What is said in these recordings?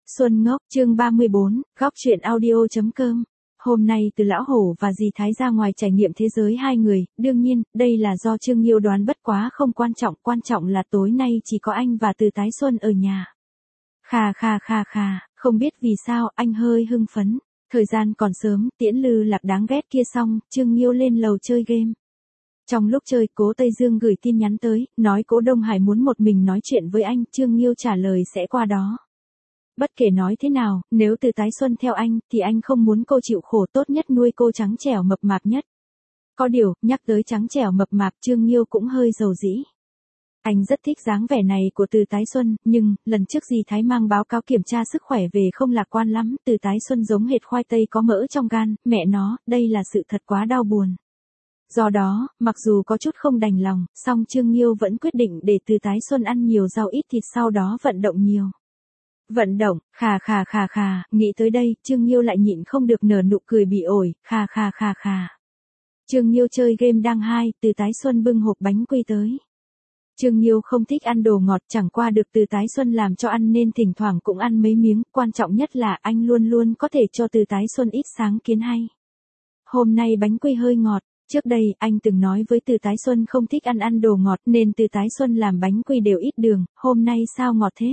Xuân Ngốc, chương 34, góc truyện audio.com. Hôm nay từ Lão Hổ và dì Thái ra ngoài trải nghiệm thế giới hai người, đương nhiên, đây là do Trương Nghiêu đoán bất quá không quan trọng là tối nay chỉ có anh và Từ Tái Xuân ở nhà. Không biết vì sao anh hơi hưng phấn. Thời gian còn sớm, tiễn Lư Lạc đáng ghét kia xong, Trương Nghiêu lên lầu chơi game. Trong lúc chơi, Cố Tây Dương gửi tin nhắn tới, nói Cố Đông Hải muốn một mình nói chuyện với anh, Trương Nghiêu trả lời sẽ qua đó. Bất kể nói thế nào, nếu Từ Tái Xuân theo anh, thì anh không muốn cô chịu khổ, tốt nhất nuôi cô trắng trẻo mập mạp nhất. Có điều, nhắc tới trắng trẻo mập mạp, Trương Nghiêu cũng hơi dầu dĩ. Anh rất thích dáng vẻ này của Từ Tái Xuân, nhưng, lần trước dì Thái mang báo cáo kiểm tra sức khỏe về không lạc quan lắm, Từ Tái Xuân giống hệt khoai tây có mỡ trong gan, mẹ nó, đây là sự thật quá đau buồn. Do đó, mặc dù có chút không đành lòng, song Trương Nghiêu vẫn quyết định để Từ Tái Xuân ăn nhiều rau ít thịt, sau đó vận động nhiều. Vận động, nghĩ tới đây, Trương Nghiêu lại nhịn không được nở nụ cười bị ổi, Trương Nghiêu chơi game đang hay, Từ Tái Xuân bưng hộp bánh quy tới. Trương Nghiêu không thích ăn đồ ngọt, chẳng qua được Từ Tái Xuân làm cho ăn nên thỉnh thoảng cũng ăn mấy miếng, quan trọng nhất là anh luôn luôn có thể cho Từ Tái Xuân ít sáng kiến hay. Hôm nay bánh quy hơi ngọt, trước đây anh từng nói với Từ Tái Xuân không thích ăn đồ ngọt nên Từ Tái Xuân làm bánh quy đều ít đường, hôm nay sao ngọt thế?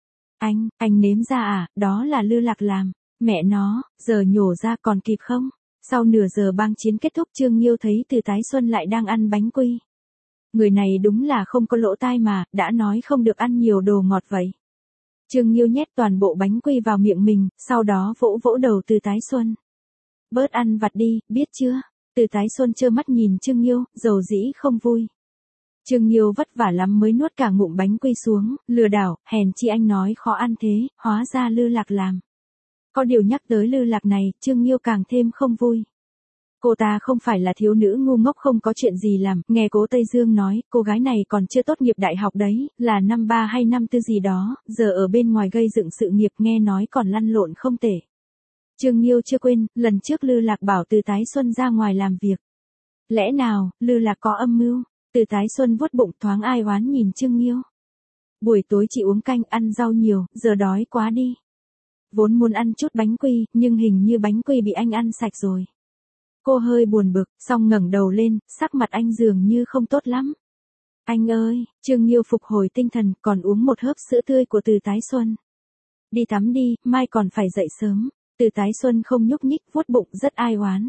Anh nếm ra à, đó là Lư Lạc làm, mẹ nó, giờ nhổ ra còn kịp không? Sau nửa giờ bang chiến kết thúc, Trương Nghiêu thấy Từ Tái Xuân lại đang ăn bánh quy. Người này đúng là không có lỗ tai mà, đã nói không được ăn nhiều đồ ngọt vậy. Trương Nghiêu nhét toàn bộ bánh quy vào miệng mình, sau đó vỗ vỗ đầu Từ Tái Xuân. Bớt ăn vặt đi, biết chưa? Từ Tái Xuân trơ mắt nhìn Trương Nghiêu, dầu dĩ không vui. Trương Nghiêu vất vả lắm mới nuốt cả ngụm bánh quy xuống, lừa đảo, hèn chi anh nói khó ăn thế, hóa ra Lư Lạc làm. Có điều nhắc tới Lư Lạc này, Trương Nghiêu càng thêm không vui. Cô ta không phải là thiếu nữ ngu ngốc không có chuyện gì làm, nghe Cố Tây Dương nói, cô gái này còn chưa tốt nghiệp đại học đấy, là năm 3 hay năm 4 gì đó, giờ ở bên ngoài gây dựng sự nghiệp, nghe nói còn lăn lộn không tệ. Trương Nghiêu chưa quên, lần trước Lư Lạc bảo Từ Tái Xuân ra ngoài làm việc. Lẽ nào, Lư Lạc có âm mưu? Từ Tái Xuân vuốt bụng thoáng ai oán nhìn Trương Nghiêu. Buổi tối chị uống canh ăn rau nhiều, giờ đói quá đi. Vốn muốn ăn chút bánh quy, nhưng hình như bánh quy bị anh ăn sạch rồi. Cô hơi buồn bực, xong ngẩng đầu lên, sắc mặt anh dường như không tốt lắm. Anh ơi, Trương Nghiêu phục hồi tinh thần, còn uống một hớp sữa tươi của Từ Tái Xuân. Đi tắm đi, mai còn phải dậy sớm. Từ Tái Xuân không nhúc nhích, vuốt bụng rất ai oán.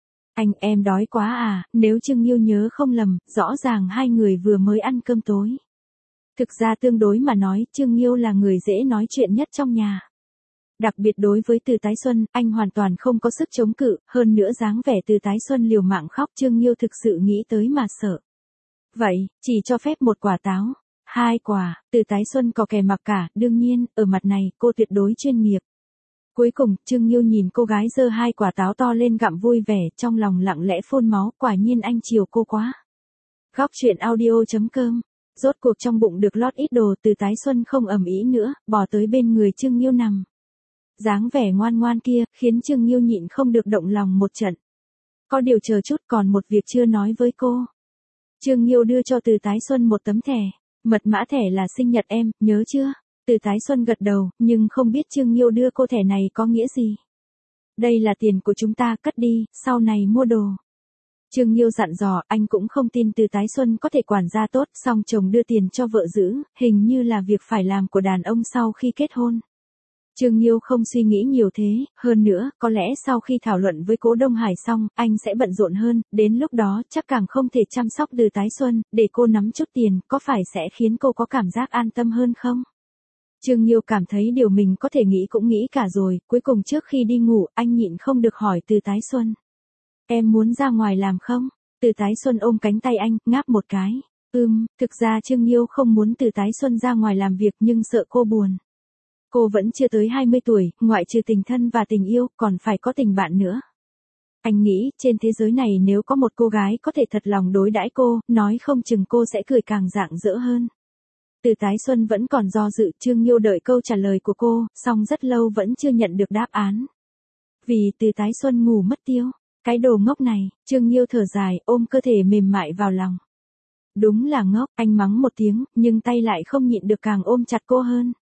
Em đói quá à, nếu Trương Nghiêu nhớ không lầm, rõ ràng hai người vừa mới ăn cơm tối. Thực ra tương đối mà nói, Trương Nghiêu là người dễ nói chuyện nhất trong nhà. Đặc biệt đối với Từ Tái Xuân, anh hoàn toàn không có sức chống cự, hơn nữa dáng vẻ Từ Tái Xuân liều mạng khóc, Trương Nghiêu thực sự nghĩ tới mà sợ. Vậy, chỉ cho phép một quả táo, 2 quả, Từ Tái Xuân có kè mặc cả, đương nhiên, ở mặt này, cô tuyệt đối chuyên nghiệp. Cuối cùng, Trương Nghiêu nhìn cô gái giơ 2 quả táo to lên gặm vui vẻ, trong lòng lặng lẽ phun máu, quả nhiên anh chiều cô quá. Góc truyện audio.com. Rốt cuộc trong bụng được lót ít đồ, Từ Tái Xuân không ầm ĩ nữa, bỏ tới bên người Trương Nghiêu nằm. Dáng vẻ ngoan ngoan kia, khiến Trương Nghiêu nhịn không được động lòng một trận. Có điều chờ chút, còn một việc chưa nói với cô. Trương Nghiêu đưa cho Từ Tái Xuân một tấm thẻ. Mật mã thẻ là sinh nhật em, nhớ chưa? Từ Tái Xuân gật đầu, nhưng không biết Trương Nghiêu đưa cô thẻ này có nghĩa gì. Đây là tiền của chúng ta, cất đi, sau này mua đồ. Trương Nghiêu dặn dò, anh cũng không tin Từ Tái Xuân có thể quản gia tốt, song chồng đưa tiền cho vợ giữ, hình như là việc phải làm của đàn ông sau khi kết hôn. Trương Nghiêu không suy nghĩ nhiều thế, hơn nữa, có lẽ sau khi thảo luận với Cố Đông Hải xong, anh sẽ bận rộn hơn, đến lúc đó chắc càng không thể chăm sóc Từ Tái Xuân, để cô nắm chút tiền, có phải sẽ khiến cô có cảm giác an tâm hơn không? Trương Nghiêu cảm thấy điều mình có thể nghĩ cũng nghĩ cả rồi, cuối cùng trước khi đi ngủ, anh nhịn không được hỏi Từ Tái Xuân. Em muốn ra ngoài làm không? Từ Tái Xuân ôm cánh tay anh, ngáp một cái. Thực ra Trương Nghiêu không muốn Từ Tái Xuân ra ngoài làm việc nhưng sợ cô buồn. Cô vẫn chưa tới 20 tuổi, ngoại trừ tình thân và tình yêu, còn phải có tình bạn nữa. Anh nghĩ, trên thế giới này nếu có một cô gái có thể thật lòng đối đãi cô, nói không chừng cô sẽ cười càng rạng rỡ hơn. Từ Tái Xuân vẫn còn do dự, Trương Nghiêu đợi câu trả lời của cô, song rất lâu vẫn chưa nhận được đáp án. Vì Từ Tái Xuân ngủ mất tiêu. Cái đồ ngốc này, Trương Nghiêu thở dài, ôm cơ thể mềm mại vào lòng. Đúng là ngốc, anh mắng một tiếng, nhưng tay lại không nhịn được càng ôm chặt cô hơn.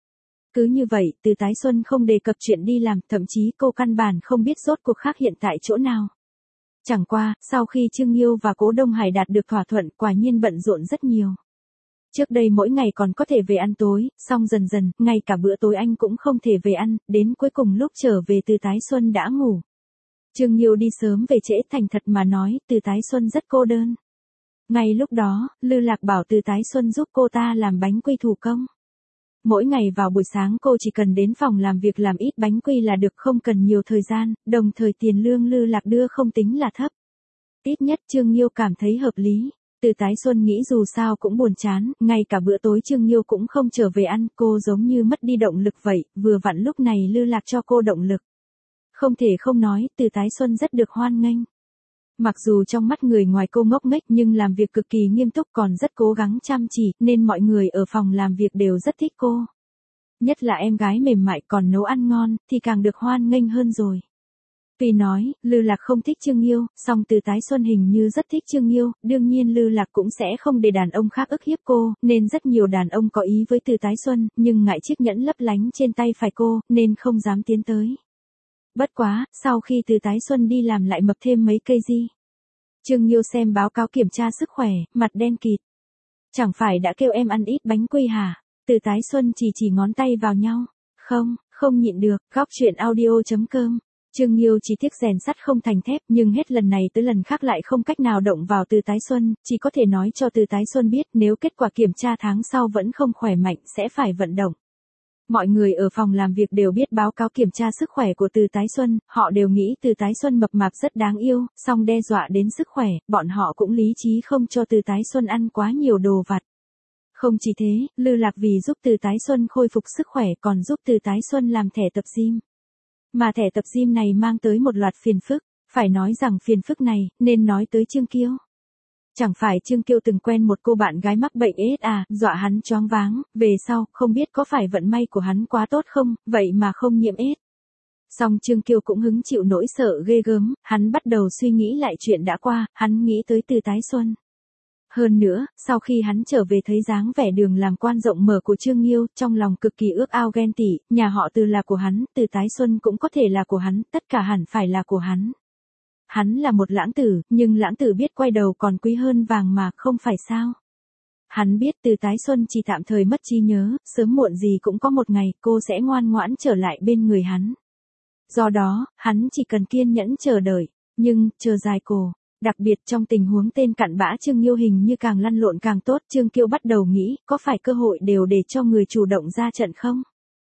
Cứ như vậy, Từ Tái Xuân không đề cập chuyện đi làm, thậm chí cô căn bản không biết rốt cuộc khác hiện tại chỗ nào. Chẳng qua, sau khi Trương Nghiêu và Cố Đông Hải đạt được thỏa thuận, quả nhiên bận rộn rất nhiều. Trước đây mỗi ngày còn có thể về ăn tối, xong dần dần, ngay cả bữa tối anh cũng không thể về ăn, đến cuối cùng lúc trở về Từ Tái Xuân đã ngủ. Trương Nghiêu đi sớm về trễ, thành thật mà nói, Từ Tái Xuân rất cô đơn. Ngay lúc đó, Lư Lạc bảo Từ Tái Xuân giúp cô ta làm bánh quy thủ công. Mỗi ngày vào buổi sáng cô chỉ cần đến phòng làm việc làm ít bánh quy là được, không cần nhiều thời gian, đồng thời tiền lương Lư Lạc đưa không tính là thấp. Ít nhất Trương Nghiêu cảm thấy hợp lý. Từ Tái Xuân nghĩ dù sao cũng buồn chán, ngay cả bữa tối Trương Nghiêu cũng không trở về ăn, cô giống như mất đi động lực vậy, vừa vặn lúc này Lư Lạc cho cô động lực. Không thể không nói, Từ Tái Xuân rất được hoan nghênh. Mặc dù trong mắt người ngoài cô ngốc nghếch nhưng làm việc cực kỳ nghiêm túc, còn rất cố gắng chăm chỉ, nên mọi người ở phòng làm việc đều rất thích cô. Nhất là em gái mềm mại còn nấu ăn ngon, thì càng được hoan nghênh hơn rồi. Tuy nói, Lư Lạc không thích Trương Nghiêu, song Từ Tái Xuân hình như rất thích Trương Nghiêu, đương nhiên Lư Lạc cũng sẽ không để đàn ông khác ức hiếp cô, nên rất nhiều đàn ông có ý với Từ Tái Xuân, nhưng ngại chiếc nhẫn lấp lánh trên tay phải cô, nên không dám tiến tới. Bất quá, sau khi Từ Tái Xuân đi làm lại mập thêm mấy cây di. Trương Nghiêu xem báo cáo kiểm tra sức khỏe, mặt đen kịt. Chẳng phải đã kêu em ăn ít bánh quy hả? Từ Tái Xuân chỉ ngón tay vào nhau. Không nhịn được, góc chuyện audio.com. Trương Nghiêu chỉ tiếc rèn sắt không thành thép, nhưng hết lần này tới lần khác lại không cách nào động vào Từ Tái Xuân, chỉ có thể nói cho Từ Tái Xuân biết nếu kết quả kiểm tra tháng sau vẫn không khỏe mạnh sẽ phải vận động. Mọi người ở phòng làm việc đều biết báo cáo kiểm tra sức khỏe của Từ Tái Xuân, họ đều nghĩ Từ Tái Xuân mập mạp rất đáng yêu, song đe dọa đến sức khỏe, bọn họ cũng lý trí không cho Từ Tái Xuân ăn quá nhiều đồ vặt. Không chỉ thế, Lư Lạc vì giúp Từ Tái Xuân khôi phục sức khỏe còn giúp Từ Tái Xuân làm thẻ tập gym. Mà thẻ tập gym này mang tới một loạt phiền phức, phải nói rằng phiền phức này, nên nói tới Trương Kiêu. Chẳng phải Trương Kiêu từng quen một cô bạn gái mắc bệnh AIDS à, dọa hắn choáng váng, về sau, không biết có phải vận may của hắn quá tốt không, vậy mà không nhiễm AIDS. Song Trương Kiêu cũng hứng chịu nỗi sợ ghê gớm, hắn bắt đầu suy nghĩ lại chuyện đã qua, hắn nghĩ tới Từ Tái Xuân. Hơn nữa, sau khi hắn trở về thấy dáng vẻ đường làm quan rộng mở của Trương Nghiêu, trong lòng cực kỳ ước ao ghen tị, nhà họ Từ là của hắn, Từ Tái Xuân cũng có thể là của hắn, tất cả hẳn phải là của hắn. Hắn là một lãng tử, nhưng lãng tử biết quay đầu còn quý hơn vàng mà, không phải sao? Hắn biết Từ Tái Xuân chỉ tạm thời mất trí nhớ, sớm muộn gì cũng có một ngày cô sẽ ngoan ngoãn trở lại bên người hắn. Do đó, hắn chỉ cần kiên nhẫn chờ đợi, nhưng, chờ dài cổ. Đặc biệt trong tình huống tên cặn bã Trương Nghiêu hình như càng lăn lộn càng tốt, Trương Kiêu bắt đầu nghĩ, có phải cơ hội đều để cho người chủ động ra trận không?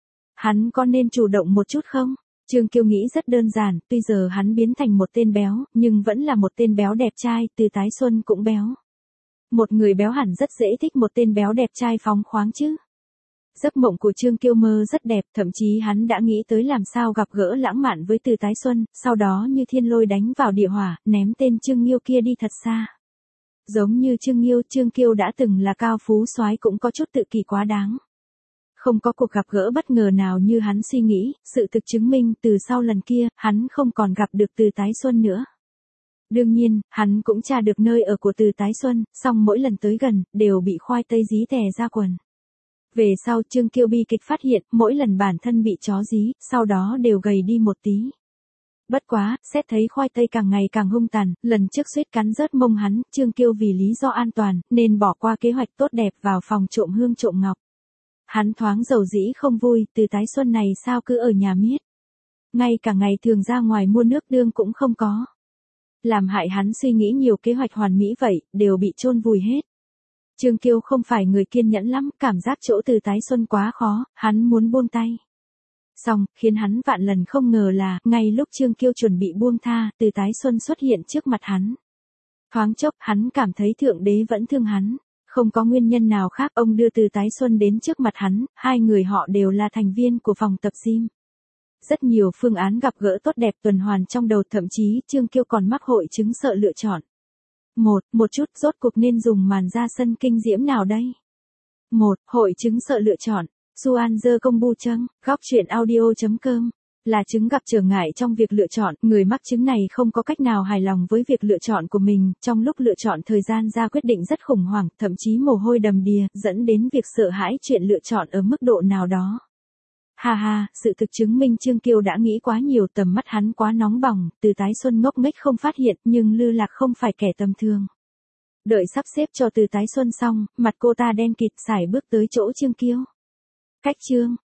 Hắn có nên chủ động một chút không? Trương Kiêu nghĩ rất đơn giản, tuy giờ hắn biến thành một tên béo, nhưng vẫn là một tên béo đẹp trai, Từ Tái Xuân cũng béo. Một người béo hẳn rất dễ thích một tên béo đẹp trai phóng khoáng chứ. Giấc mộng của Trương Kiêu mơ rất đẹp, thậm chí hắn đã nghĩ tới làm sao gặp gỡ lãng mạn với Từ Tái Xuân, sau đó như thiên lôi đánh vào địa hỏa, ném tên Trương Nghiêu kia đi thật xa. Giống như Trương Kiêu đã từng là cao phú soái cũng có chút tự kỷ quá đáng. Không có cuộc gặp gỡ bất ngờ nào như hắn suy nghĩ, sự thực chứng minh từ sau lần kia, hắn không còn gặp được Từ Tái Xuân nữa. Đương nhiên, hắn cũng tra được nơi ở của Từ Tái Xuân, song mỗi lần tới gần, đều bị khoai tây dí tè ra quần. Về sau Trương Kiêu bi kịch phát hiện, mỗi lần bản thân bị chó dí, sau đó đều gầy đi một tí. Bất quá, xét thấy khoai tây càng ngày càng hung tàn, lần trước suýt cắn rớt mông hắn, Trương Kiêu vì lý do an toàn, nên bỏ qua kế hoạch tốt đẹp vào phòng trộm hương trộm ngọc. Hắn thoáng dầu dĩ không vui, Từ Tái Xuân này sao cứ ở nhà miết. Ngay cả ngày thường ra ngoài mua nước đương cũng không có. Làm hại hắn suy nghĩ nhiều kế hoạch hoàn mỹ vậy, đều bị chôn vùi hết. Trương Kiêu không phải người kiên nhẫn lắm, cảm giác chỗ Từ Tái Xuân quá khó, hắn muốn buông tay. Xong, khiến hắn vạn lần không ngờ là, ngay lúc Trương Kiêu chuẩn bị buông tha, Từ Tái Xuân xuất hiện trước mặt hắn. Thoáng chốc, hắn cảm thấy Thượng Đế vẫn thương hắn. Không có nguyên nhân nào khác, ông đưa Từ Tái Xuân đến trước mặt hắn, hai người họ đều là thành viên của phòng tập gym. Rất nhiều phương án gặp gỡ tốt đẹp tuần hoàn trong đầu, thậm chí Trương Kiêu còn mắc hội chứng sợ lựa chọn. Một chút, rốt cuộc nên dùng màn ra sân kinh diễm nào đây? Hội chứng sợ lựa chọn. Suan dơ công bu chăng, góc chuyện audio.com. Là chứng gặp trở ngại trong việc lựa chọn, người mắc chứng này không có cách nào hài lòng với việc lựa chọn của mình, trong lúc lựa chọn thời gian ra quyết định rất khủng hoảng, thậm chí mồ hôi đầm đìa, dẫn đến việc sợ hãi chuyện lựa chọn ở mức độ nào đó. Ha ha, sự thực chứng minh Trương Kiêu đã nghĩ quá nhiều, tầm mắt hắn quá nóng bỏng, Từ Tái Xuân ngốc nghếch không phát hiện, nhưng Lư Lạc không phải kẻ tầm thường. Đợi sắp xếp cho Từ Tái Xuân xong, mặt cô ta đen kịt sải bước tới chỗ Trương Kiêu. Cách Trương